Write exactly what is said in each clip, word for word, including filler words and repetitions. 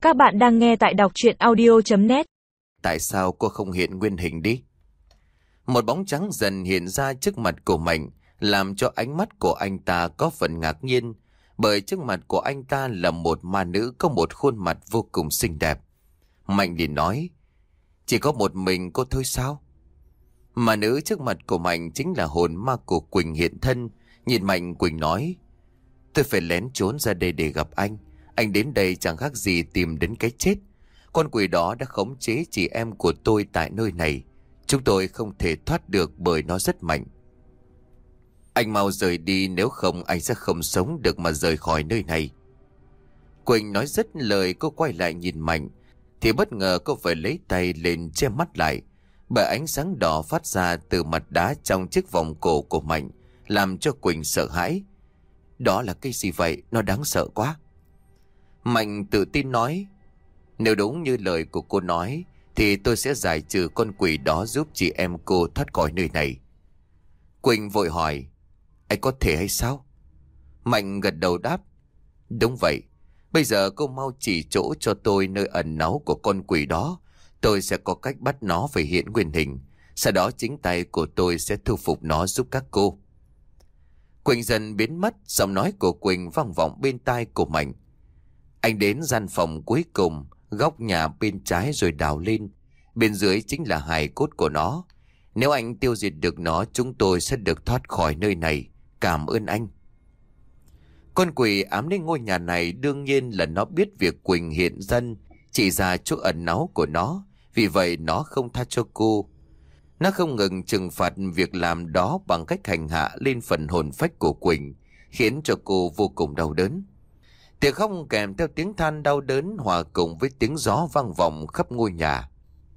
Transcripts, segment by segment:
Các bạn đang nghe tại đọc truyện audio chấm net. Tại sao cô không hiện nguyên hình đi? Một bóng trắng dần hiện ra trước mặt của Mạnh, làm cho ánh mắt của anh ta có phần ngạc nhiên, bởi trước mặt của anh ta là một ma nữ có một khuôn mặt vô cùng xinh đẹp. Mạnh liền nói, chỉ có một mình cô thôi sao? Ma nữ trước mặt của Mạnh chính là hồn ma của Quỳnh hiện thân. Nhìn Mạnh, Quỳnh nói, tôi phải lén trốn ra đây để gặp anh. Anh đến đây chẳng khác gì tìm đến cái chết. Con quỷ đó đã khống chế chị em của tôi tại nơi này. Chúng tôi không thể thoát được bởi nó rất mạnh. Anh mau rời đi, nếu không anh sẽ không sống được mà rời khỏi nơi này. Quỳnh nói dứt lời, cô quay lại nhìn Mạnh, thì bất ngờ cô phải lấy tay lên che mắt lại, bởi ánh sáng đỏ phát ra từ mặt đá trong chiếc vòng cổ của Mạnh, làm cho Quỳnh sợ hãi. Đó là cái gì vậy? Nó đáng sợ quá. Mạnh tự tin nói, nếu đúng như lời của cô nói thì tôi sẽ giải trừ con quỷ đó, giúp chị em cô thoát khỏi nơi này. Quỳnh vội hỏi, anh có thể hay sao? Mạnh gật đầu đáp, đúng vậy. Bây giờ cô mau chỉ chỗ cho tôi nơi ẩn náu của con quỷ đó. Tôi sẽ có cách bắt nó phải hiện nguyên hình. Sau đó chính tay của tôi sẽ thu phục nó giúp các cô. Quỳnh dần biến mất, giọng nói của Quỳnh vang vọng bên tai của Mạnh. Anh đến gian phòng cuối cùng, góc nhà bên trái rồi đào lên. Bên dưới chính là hài cốt của nó. Nếu anh tiêu diệt được nó, chúng tôi sẽ được thoát khỏi nơi này. Cảm ơn anh. Con quỷ ám đến ngôi nhà này đương nhiên là nó biết việc Quỳnh hiện dân, chỉ ra chỗ ẩn náu của nó. Vì vậy nó không tha cho cô. Nó không ngừng trừng phạt việc làm đó bằng cách hành hạ lên phần hồn phách của Quỳnh, khiến cho cô vô cùng đau đớn. Tiếng khóc kèm theo tiếng than đau đớn hòa cùng với tiếng gió vang vọng khắp ngôi nhà.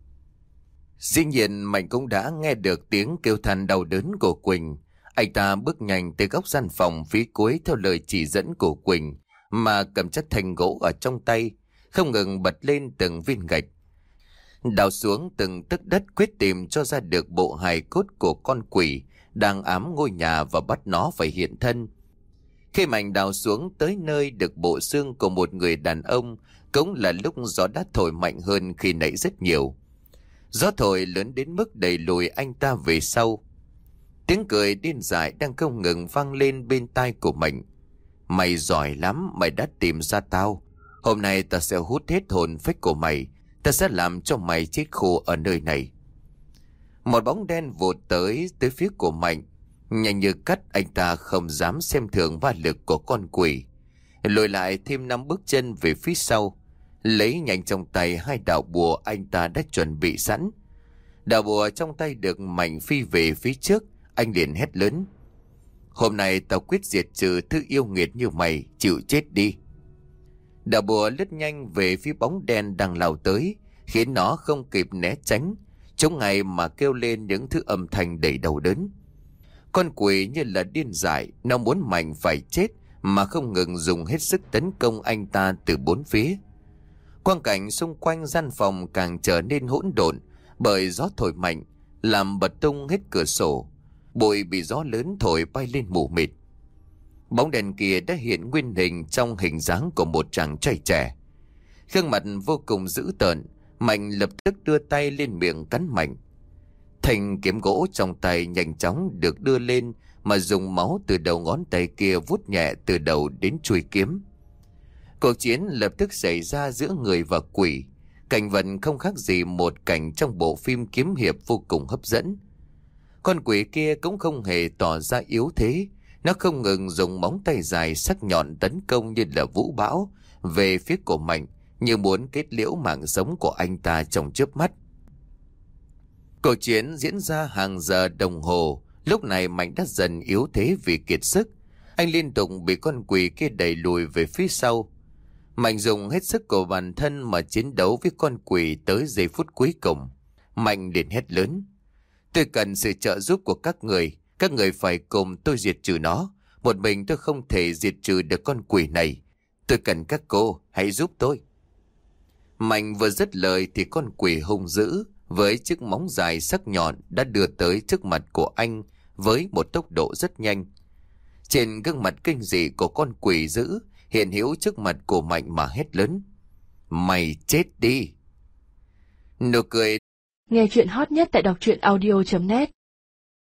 Dĩ nhiên Mạnh cũng đã nghe được tiếng kêu than đau đớn của Quỳnh. Anh ta bước nhanh tới góc gian phòng phía cuối theo lời chỉ dẫn của Quỳnh, mà cầm chất thanh gỗ ở trong tay, không ngừng bật lên từng viên gạch, đào xuống từng tấc đất, quyết tìm cho ra được bộ hài cốt của con quỷ đang ám ngôi nhà và bắt nó phải hiện thân. Khi Mạnh đào xuống tới nơi được bộ xương của một người đàn ông, cũng là lúc gió đã thổi mạnh hơn khi nãy rất nhiều. Gió thổi lớn đến mức đẩy lùi anh ta về sau. Tiếng cười điên dại đang không ngừng vang lên bên tai của Mạnh. Mày giỏi lắm, mày đã tìm ra tao. Hôm nay ta sẽ hút hết hồn phách của mày. Ta sẽ làm cho mày chết khô ở nơi này. Một bóng đen vụt tới tới phía của Mạnh. Nhanh như cắt, anh ta không dám xem thường va lực của con quỷ, lùi lại thêm năm bước chân về phía sau, lấy nhanh trong tay hai đạo bùa anh ta đã chuẩn bị sẵn. Đạo bùa trong tay được Mạnh phi về phía trước. Anh liền hét lớn, hôm nay tao quyết diệt trừ thứ yêu nghiệt như mày, chịu chết đi. Đạo bùa lướt nhanh về phía bóng đen đang lao tới, khiến nó không kịp né tránh, chống ngay mà kêu lên những thứ âm thanh đầy đau đớn. Con quỷ như là điên dại, nó muốn Mạnh phải chết mà không ngừng dùng hết sức tấn công anh ta từ bốn phía. Quang cảnh xung quanh gian phòng càng trở nên hỗn độn, bởi gió thổi mạnh làm bật tung hết cửa sổ, bụi bị gió lớn thổi bay lên mù mịt. Bóng đèn kia đã hiện nguyên hình trong hình dáng của một chàng trai trẻ, gương mặt vô cùng dữ tợn. Mạnh lập tức đưa tay lên miệng cắn Mạnh. Thanh kiếm gỗ trong tay nhanh chóng được đưa lên, mà dùng máu từ đầu ngón tay kia vuốt nhẹ từ đầu đến chuôi kiếm. Cuộc chiến lập tức xảy ra giữa người và quỷ. Cảnh vật không khác gì một cảnh trong bộ phim kiếm hiệp vô cùng hấp dẫn. Con quỷ kia cũng không hề tỏ ra yếu thế. Nó không ngừng dùng móng tay dài sắc nhọn tấn công như là vũ bão về phía của Mạnh, như muốn kết liễu mạng sống của anh ta trong chớp mắt. Cuộc chiến diễn ra hàng giờ đồng hồ. Lúc này Mạnh đã dần yếu thế vì kiệt sức. Anh liên tục bị con quỷ kia đẩy lùi về phía sau. Mạnh dùng hết sức của bản thân mà chiến đấu với con quỷ tới giây phút cuối cùng. Mạnh liền hét lớn, tôi cần sự trợ giúp của các người. Các người phải cùng tôi diệt trừ nó. Một mình tôi không thể diệt trừ được con quỷ này. Tôi cần các cô hãy giúp tôi. Mạnh vừa dứt lời thì con quỷ hung dữ với chiếc móng dài sắc nhọn đã đưa tới trước mặt của anh với một tốc độ rất nhanh. Trên gương mặt kinh dị của con quỷ dữ hiện hữu trước mặt của Mạnh mà hét lớn, Mày chết đi. Nụ cười. Nghe chuyện hot nhất tại đọc truyện audio chấm net